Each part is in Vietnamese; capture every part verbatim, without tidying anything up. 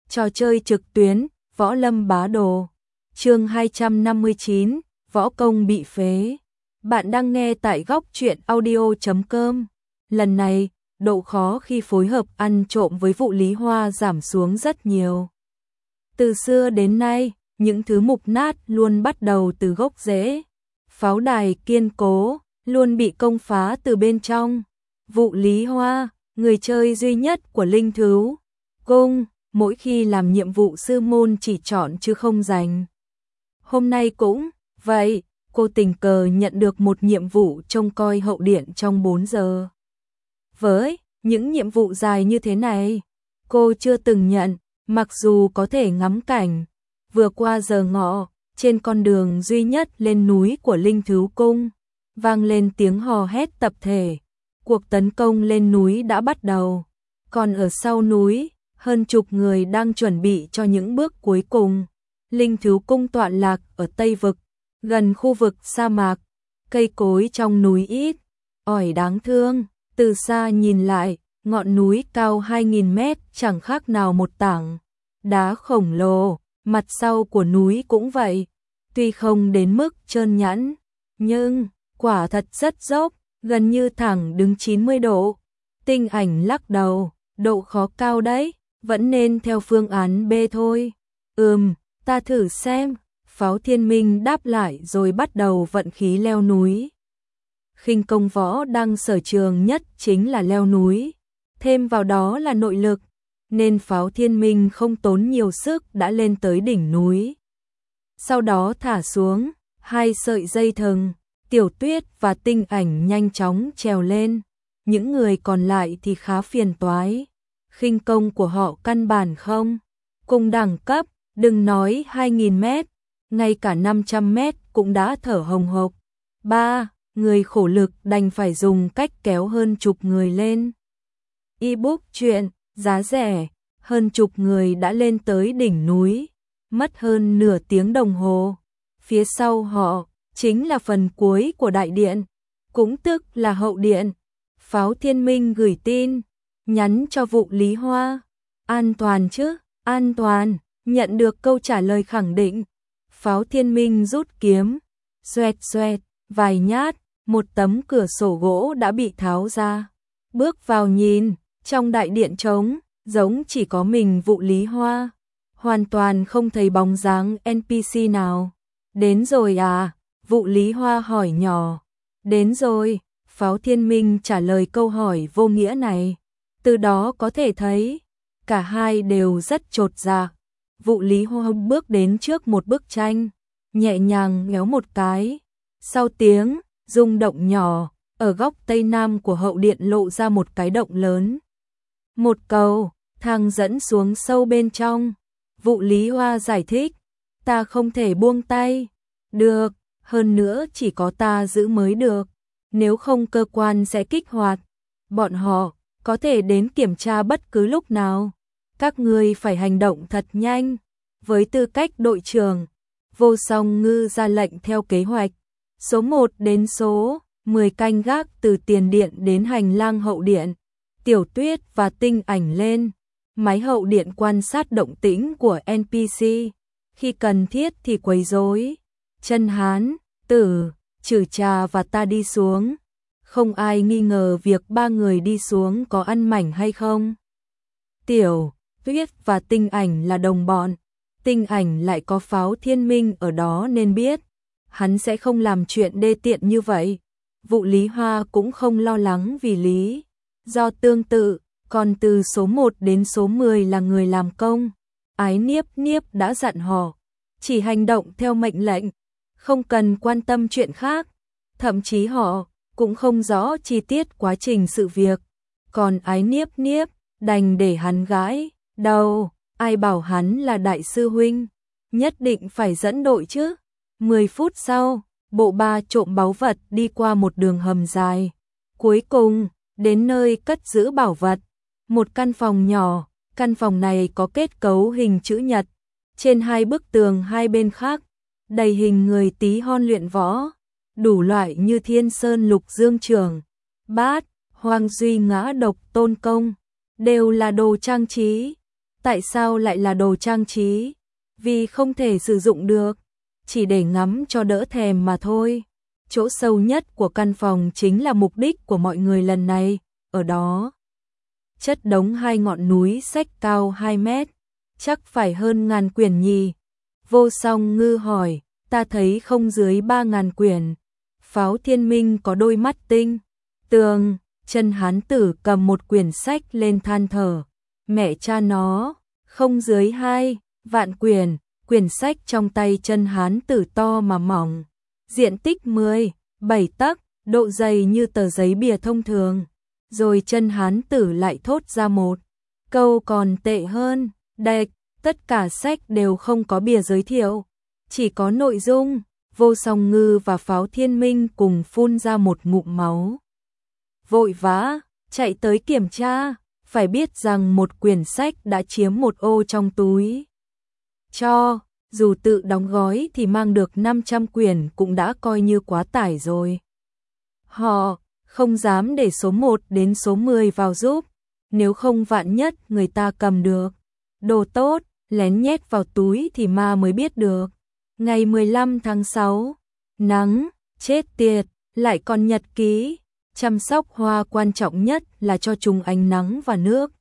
Trò chơi trực tuyến, Võ Lâm Bá Đồ. Chương hai trăm năm mươi chín, Võ công bị phế. Bạn đang nghe tại góc truyện audio chấm com. Lần này, độ khó khi phối hợp ăn trộm với vụ Lý Hoa giảm xuống rất nhiều. Từ xưa đến nay, những thứ mục nát luôn bắt đầu từ gốc rễ. Pháo đài kiên cố, luôn bị công phá từ bên trong. Vụ Lý Hoa, người chơi duy nhất của Linh Thứu Cung, mỗi khi làm nhiệm vụ sư môn chỉ chọn chứ không giành. Hôm nay cũng vậy, cô tình cờ nhận được một nhiệm vụ trông coi hậu điện trong bốn giờ. Với những nhiệm vụ dài như thế này, cô chưa từng nhận, mặc dù có thể ngắm cảnh. Vừa qua giờ ngọ, trên con đường duy nhất lên núi của Linh Thứu Cung, vang lên tiếng hò hét tập thể. Cuộc tấn công lên núi đã bắt đầu, còn ở sau núi, hơn chục người đang chuẩn bị cho những bước cuối cùng. Linh Thứu Cung tọa lạc ở Tây Vực, gần khu vực sa mạc, cây cối trong núi ít, ỏi đáng thương. Từ xa nhìn lại, ngọn núi cao hai nghìn mét chẳng khác nào một tảng đá khổng lồ, mặt sau của núi cũng vậy. Tuy không đến mức trơn nhẵn, nhưng quả thật rất dốc, gần như thẳng đứng chín mươi độ. Tinh Ảnh lắc đầu, độ khó cao đấy, vẫn nên theo phương án B thôi. Ừm, ta thử xem. Pháo Thiên Minh đáp lại rồi bắt đầu vận khí leo núi. Khinh công võ đang sở trường nhất chính là leo núi, thêm vào đó là nội lực, nên Pháo Thiên Minh không tốn nhiều sức đã lên tới đỉnh núi. Sau đó thả xuống hai sợi dây thừng, Tiểu Tuyết và Tinh Ảnh nhanh chóng trèo lên. Những người còn lại thì khá phiền toái. Khinh công của họ căn bản không cùng đẳng cấp, đừng nói hai nghìn mét, ngay cả năm trăm mét cũng đã thở hồng hộc. Ba người khổ lực đành phải dùng cách kéo hơn chục người lên. Ebook truyện, giá rẻ, hơn chục người đã lên tới đỉnh núi, mất hơn nửa tiếng đồng hồ. Phía sau họ chính là phần cuối của đại điện, cũng tức là hậu điện. Pháo Thiên Minh gửi tin nhắn cho vụ Lý Hoa. An toàn chứ? An toàn. Nhận được câu trả lời khẳng định, Pháo Thiên Minh rút kiếm, xoẹt xoẹt vài nhát, một tấm cửa sổ gỗ đã bị tháo ra. Bước vào nhìn, trong đại điện trống, giống chỉ có mình vụ Lý Hoa, hoàn toàn không thấy bóng dáng en pê xê nào. Đến rồi à? Vụ Lý Hoa hỏi nhỏ. Đến rồi, Pháo Thiên Minh trả lời câu hỏi vô nghĩa này. Từ đó có thể thấy, cả hai đều rất chột dạ. Vụ Lý Hoa bước đến trước một bức tranh, nhẹ nhàng nhéo một cái. Sau tiếng rung động nhỏ, ở góc tây nam của hậu điện lộ ra một cái động lớn. Một cầu thang dẫn xuống sâu bên trong. Vụ Lý Hoa giải thích, ta không thể buông tay. Được, hơn nữa chỉ có ta giữ mới được, nếu không cơ quan sẽ kích hoạt. Bọn họ có thể đến kiểm tra bất cứ lúc nào. Các ngươi phải hành động thật nhanh. Với tư cách đội trưởng, Vô Song Ngư ra lệnh theo kế hoạch. Số một đến số mười canh gác từ tiền điện đến hành lang hậu điện. Tiểu Tuyết và Tinh Ảnh lên máy hậu điện quan sát động tĩnh của en pê xê. Khi cần thiết thì quấy rối. Chân Hán, Tử, Trừ Trà và ta đi xuống. Không ai nghi ngờ việc ba người đi xuống có ăn mảnh hay không. Tiểu Tuyết và Tinh Ảnh là đồng bọn. Tinh Ảnh lại có Pháo Thiên Minh ở đó nên biết hắn sẽ không làm chuyện đê tiện như vậy. Vụ Lý Hoa cũng không lo lắng vì lý do tương tự, còn từ số một đến số mười là người làm công. Ái Niếp Niếp đã dặn họ chỉ hành động theo mệnh lệnh, không cần quan tâm chuyện khác. Thậm chí họ cũng không rõ chi tiết quá trình sự việc. Còn Ái Niếp Niếp đành để hắn gãi đầu. Ai bảo hắn là đại sư huynh, nhất định phải dẫn đội chứ. Mười phút sau, bộ ba trộm báu vật đi qua một đường hầm dài. Cuối cùng, đến nơi cất giữ bảo vật. Một căn phòng nhỏ, căn phòng này có kết cấu hình chữ nhật. Trên hai bức tường hai bên khác, đầy hình người tí hon luyện võ. Đủ loại như Thiên Sơn Lục Dương Trường, Bát, Hoang Duy Ngã Độc Tôn Công, đều là đồ trang trí. Tại sao lại là đồ trang trí? Vì không thể sử dụng được, chỉ để ngắm cho đỡ thèm mà thôi. Chỗ sâu nhất của căn phòng chính là mục đích của mọi người lần này, ở đó chất đống hai ngọn núi sách cao hai mét, chắc phải hơn ngàn quyển nhì. Vô Song Ngư hỏi, ta thấy không dưới ba ngàn quyển. Pháo Thiên Minh có đôi mắt tinh tường, Chân Hán Tử cầm một quyển sách lên than thở, mẹ cha nó, không dưới hai vạn quyển. Quyển sách trong tay Chân Hán Tử to mà mỏng, diện tích mười bảy tấc, độ dày như tờ giấy bìa thông thường. Rồi Chân Hán Tử lại thốt ra một câu còn tệ hơn, đệch, tất cả sách đều không có bìa giới thiệu, chỉ có nội dung. Vô Song Ngư và Pháo Thiên Minh cùng phun ra một ngụm máu. Vội vã chạy tới kiểm tra, phải biết rằng một quyển sách đã chiếm một ô trong túi. Cho dù tự đóng gói thì mang được năm trăm quyển cũng đã coi như quá tải rồi. Họ không dám để số một đến số mười vào giúp, nếu không vạn nhất người ta cầm được đồ tốt, lén nhét vào túi thì ma mới biết được. Ngày mười lăm tháng sáu, nắng, chết tiệt, lại còn nhật ký. Chăm sóc hoa quan trọng nhất là cho chúng ánh nắng và nước.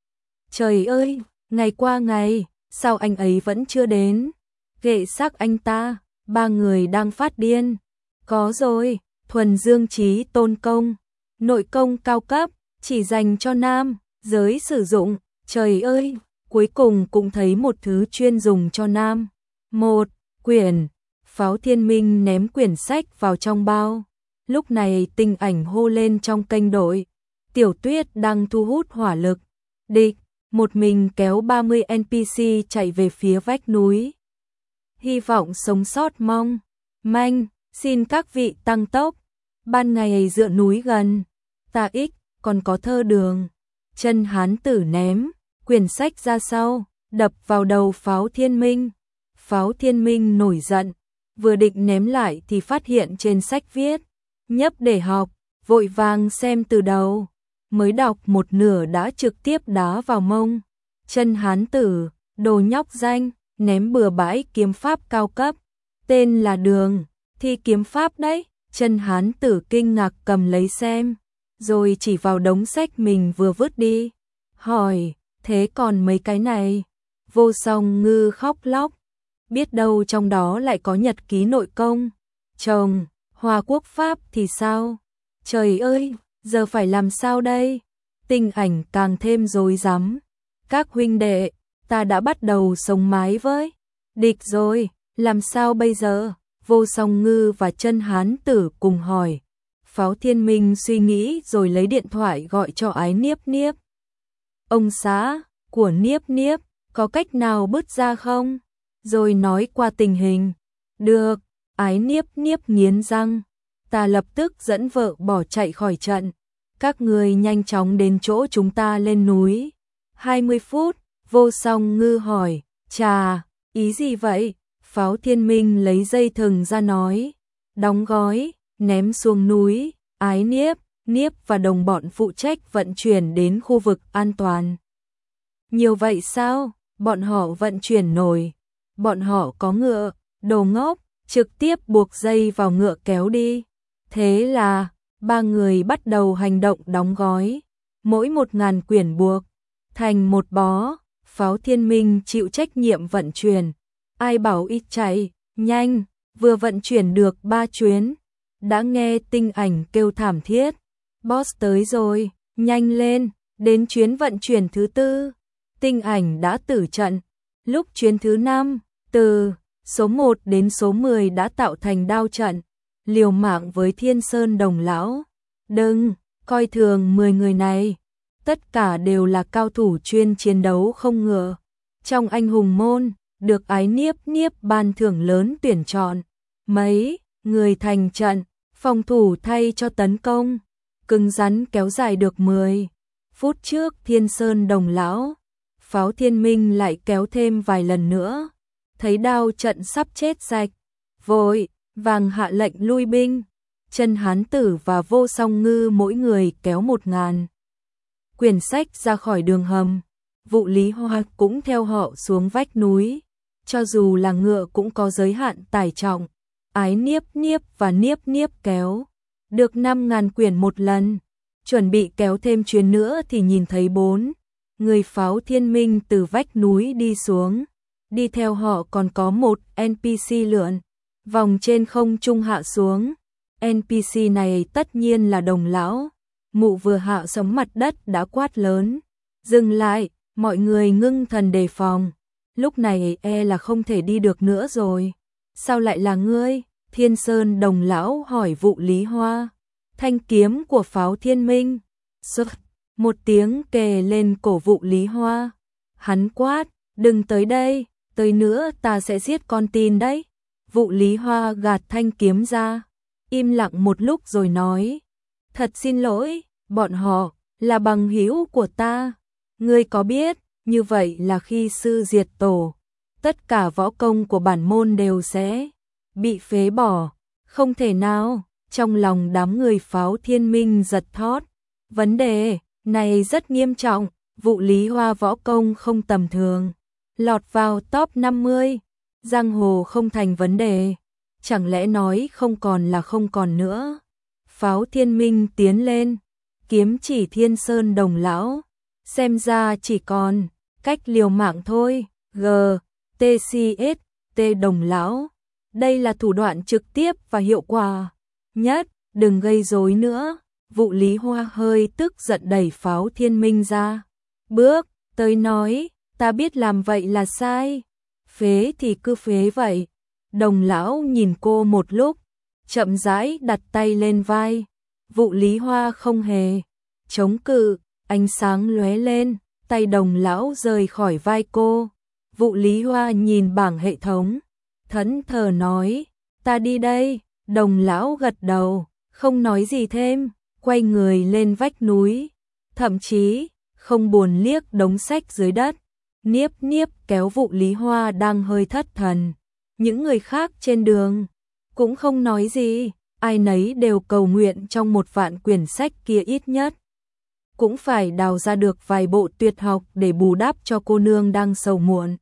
Trời ơi, ngày qua ngày, sao anh ấy vẫn chưa đến? Ghệ xác anh ta, ba người đang phát điên. Có rồi, thuần dương trí tôn công, nội công cao cấp, chỉ dành cho nam giới sử dụng. Trời ơi, cuối cùng cũng thấy một thứ chuyên dùng cho nam. Một quyển. Pháo Thiên Minh ném quyển sách vào trong bao. Lúc này Tinh Ảnh hô lên trong kênh đội, Tiểu Tuyết đang thu hút hỏa lực. Địch, một mình kéo ba mươi en pê xê chạy về phía vách núi. Hy vọng sống sót mong manh, xin các vị tăng tốc. Ban ngày dựa núi gần, ta ích, còn có thơ đường. Chân Hán Tử ném quyển sách ra sau, đập vào đầu Pháo Thiên Minh. Pháo Thiên Minh nổi giận, vừa định ném lại thì phát hiện trên sách viết nhấp để học, vội vàng xem từ đầu, mới đọc một nửa đã trực tiếp đá vào mông. Chân Hán Tử, đồ nhóc danh, ném bừa bãi kiếm pháp cao cấp, tên là Đường, thi kiếm pháp đấy. Chân Hán Tử kinh ngạc cầm lấy xem, rồi chỉ vào đống sách mình vừa vứt đi, hỏi, thế còn mấy cái này? Vô Song Ngư khóc lóc, biết đâu trong đó lại có nhật ký nội công. Chồng, Hoa Quốc Pháp thì sao? Trời ơi, giờ phải làm sao đây? Tinh Ảnh càng thêm rối rắm. Các huynh đệ, ta đã bắt đầu sống mái với địch rồi, làm sao bây giờ? Vô Song Ngư và Chân Hán Tử cùng hỏi. Pháo Thiên Minh suy nghĩ rồi lấy điện thoại gọi cho Ái Niếp Niếp. Ông xã của Niếp Niếp, có cách nào bứt ra không? Rồi nói qua tình hình. Được, Ái Niếp Niếp nghiến răng. Ta lập tức dẫn vợ bỏ chạy khỏi trận. Các người nhanh chóng đến chỗ chúng ta lên núi. hai mươi phút, Vô Song Ngư hỏi, chà, ý gì vậy? Pháo Thiên Minh lấy dây thừng ra nói, đóng gói, ném xuống núi. Ái Niếp, Niếp và đồng bọn phụ trách vận chuyển đến khu vực an toàn. Nhiều vậy sao? Bọn họ vận chuyển nổi. Bọn họ có ngựa, đồ ngốc, trực tiếp buộc dây vào ngựa kéo đi. Thế là, ba người bắt đầu hành động đóng gói. Mỗi một ngàn quyển buộc thành một bó. Pháo Thiên Minh chịu trách nhiệm vận chuyển. Ai bảo ít chạy, nhanh, vừa vận chuyển được ba chuyến. Đã nghe Tinh Ảnh kêu thảm thiết. Boss tới rồi, nhanh lên, đến chuyến vận chuyển thứ tư. Tinh Ảnh đã tử trận. Lúc chuyến thứ năm, từ số một đến số mười đã tạo thành đao trận, liều mạng với Thiên Sơn Đồng Lão. Đừng coi thường mười người này, tất cả đều là cao thủ chuyên chiến đấu không ngựa. Trong anh hùng môn, được Ái Niếp Niếp ban thưởng lớn tuyển chọn. Mấy người thành trận, phòng thủ thay cho tấn công, cứng rắn kéo dài được mười phút trước Thiên Sơn Đồng Lão. Pháo Thiên Minh lại kéo thêm vài lần nữa, thấy đao trận sắp chết sạch, vội vàng hạ lệnh lui binh. Chân Hán Tử và Vô Song Ngư mỗi người kéo một ngàn quyển sách ra khỏi đường hầm. Vụ Lý Hoa cũng theo họ xuống vách núi. Cho dù là ngựa cũng có giới hạn tải trọng. Ái Niếp Niếp và Niếp Niếp kéo được năm ngàn quyển một lần. Chuẩn bị kéo thêm chuyến nữa thì nhìn thấy bốn người Pháo Thiên Minh từ vách núi đi xuống. Đi theo họ còn có một en pê xê lượn vòng trên không trung hạ xuống. en pê xê này tất nhiên là Đồng lão. Mụ vừa hạ xuống mặt đất đã quát lớn: "Dừng lại, mọi người ngưng thần đề phòng. Lúc này e là không thể đi được nữa rồi." "Sao lại là ngươi?" Thiên Sơn Đồng lão hỏi Vụ Lý Hoa. "Thanh kiếm của Pháo Thiên Minh." Sực, một tiếng kề lên cổ Vụ Lý Hoa. Hắn quát: "Đừng tới đây, tới nữa ta sẽ giết con tin đấy." Vụ Lý Hoa gạt thanh kiếm ra, im lặng một lúc rồi nói: "Thật xin lỗi, bọn họ là bằng hữu của ta. Ngươi có biết, như vậy là khi sư diệt tổ, tất cả võ công của bản môn đều sẽ bị phế bỏ." "Không thể nào." Trong lòng đám người Pháo Thiên Minh giật thót. Vấn đề này rất nghiêm trọng. Vụ Lý Hoa võ công không tầm thường, lọt vào top năm mươi, giang hồ không thành vấn đề. Chẳng lẽ nói không còn là không còn nữa? Pháo Thiên Minh tiến lên, kiếm chỉ Thiên Sơn Đồng lão. Xem ra chỉ còn cách liều mạng thôi. G, T C S, T Đồng lão. Đây là thủ đoạn trực tiếp và hiệu quả nhất, đừng gây rối nữa. Vụ Lý Hoa hơi tức giận đẩy Pháo Thiên Minh ra. Bước tới nói: "Ta biết làm vậy là sai. Phế thì cứ phế vậy." Đồng lão nhìn cô một lúc, chậm rãi đặt tay lên vai. Vụ Lý Hoa không hề chống cự, ánh sáng lóe lên, tay Đồng lão rời khỏi vai cô. Vụ Lý Hoa nhìn bảng hệ thống, thẫn thờ nói: "Ta đi đây." Đồng lão gật đầu, không nói gì thêm, quay người lên vách núi, thậm chí không buồn liếc đống sách dưới đất. Niếp Niếp kéo Vụ Lý Hoa đang hơi thất thần. Những người khác trên đường cũng không nói gì, ai nấy đều cầu nguyện trong một vạn quyển sách kia ít nhất cũng phải đào ra được vài bộ tuyệt học để bù đắp cho cô nương đang sầu muộn.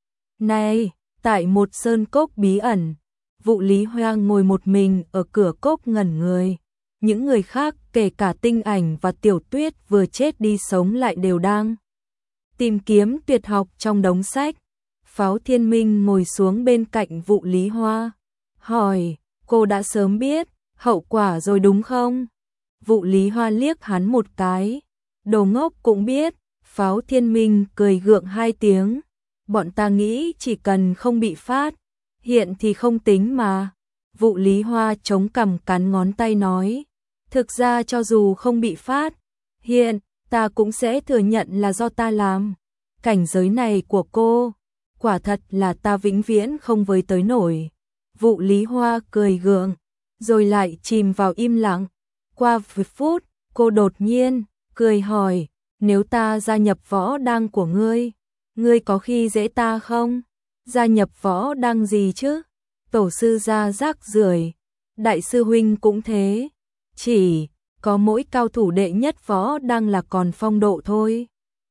Này, tại một sơn cốc bí ẩn, Vụ Lý Hoa ngồi một mình ở cửa cốc ngẩn người. Những người khác kể cả Tinh Ảnh và Tiểu Tuyết vừa chết đi sống lại đều đang tìm kiếm tuyệt học trong đống sách. Pháo Thiên Minh ngồi xuống bên cạnh Vụ Lý Hoa, hỏi: "Cô đã sớm biết hậu quả rồi đúng không?" Vụ Lý Hoa liếc hắn một cái: "Đồ ngốc cũng biết." Pháo Thiên Minh cười gượng hai tiếng: "Bọn ta nghĩ chỉ cần không bị phát hiện thì không tính mà." Vụ Lý Hoa chống cằm cắn ngón tay nói: "Thực ra cho dù không bị phát hiện, ta cũng sẽ thừa nhận là do ta làm. Cảnh giới này của cô, quả thật là ta vĩnh viễn không với tới nổi." Vụ Lý Hoa cười gượng, rồi lại chìm vào im lặng. Qua vài phút, cô đột nhiên cười hỏi: "Nếu ta gia nhập võ đăng của ngươi, ngươi có khi dễ ta không?" "Gia nhập võ đăng gì chứ? Tổ sư gia rác rưởi, đại sư huynh cũng thế. Chỉ có mỗi cao thủ đệ nhất võ đăng là còn phong độ thôi."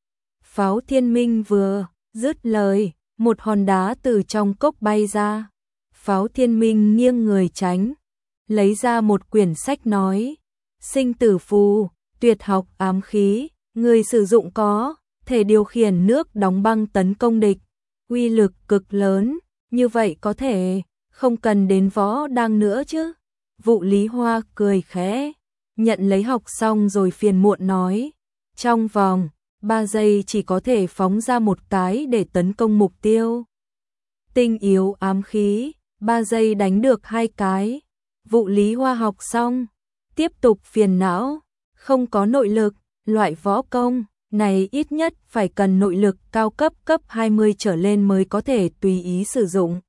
Pháo Thiên Minh vừa dứt lời, một hòn đá từ trong cốc bay ra. Pháo Thiên Minh nghiêng người tránh, lấy ra một quyển sách nói: "Sinh tử phù, tuyệt học ám khí, người sử dụng có thể điều khiển nước đóng băng tấn công địch, uy lực cực lớn, như vậy có thể không cần đến võ đăng nữa chứ?" Vụ Lý Hoa cười khẽ, nhận lấy học xong rồi phiền muộn nói: "Trong vòng ba giây chỉ có thể phóng ra một cái để tấn công mục tiêu. Tinh yếu ám khí, ba giây đánh được hai cái." Vụ Lý Hoa học xong, tiếp tục phiền não: "Không có nội lực, loại võ công này ít nhất phải cần nội lực cao cấp cấp hai mươi trở lên mới có thể tùy ý sử dụng."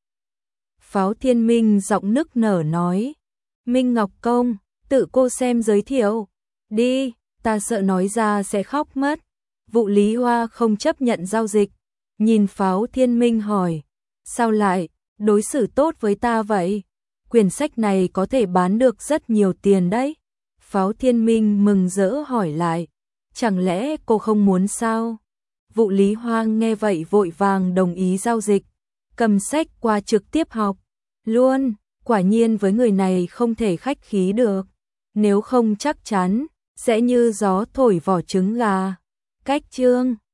Pháo Thiên Minh giọng nức nở nói: "Minh Ngọc Công, tự cô xem giới thiệu đi, ta sợ nói ra sẽ khóc mất." Vụ Lý Hoa không chấp nhận giao dịch, nhìn Pháo Thiên Minh hỏi: "Sao lại đối xử tốt với ta vậy? Quyển sách này có thể bán được rất nhiều tiền đấy." Pháo Thiên Minh mừng rỡ hỏi lại: "Chẳng lẽ cô không muốn sao?" Vụ Lý Hoang nghe vậy vội vàng đồng ý giao dịch, cầm sách qua trực tiếp học luôn, quả nhiên với người này không thể khách khí được, nếu không chắc chắn sẽ như gió thổi vỏ trứng gà. Cách chương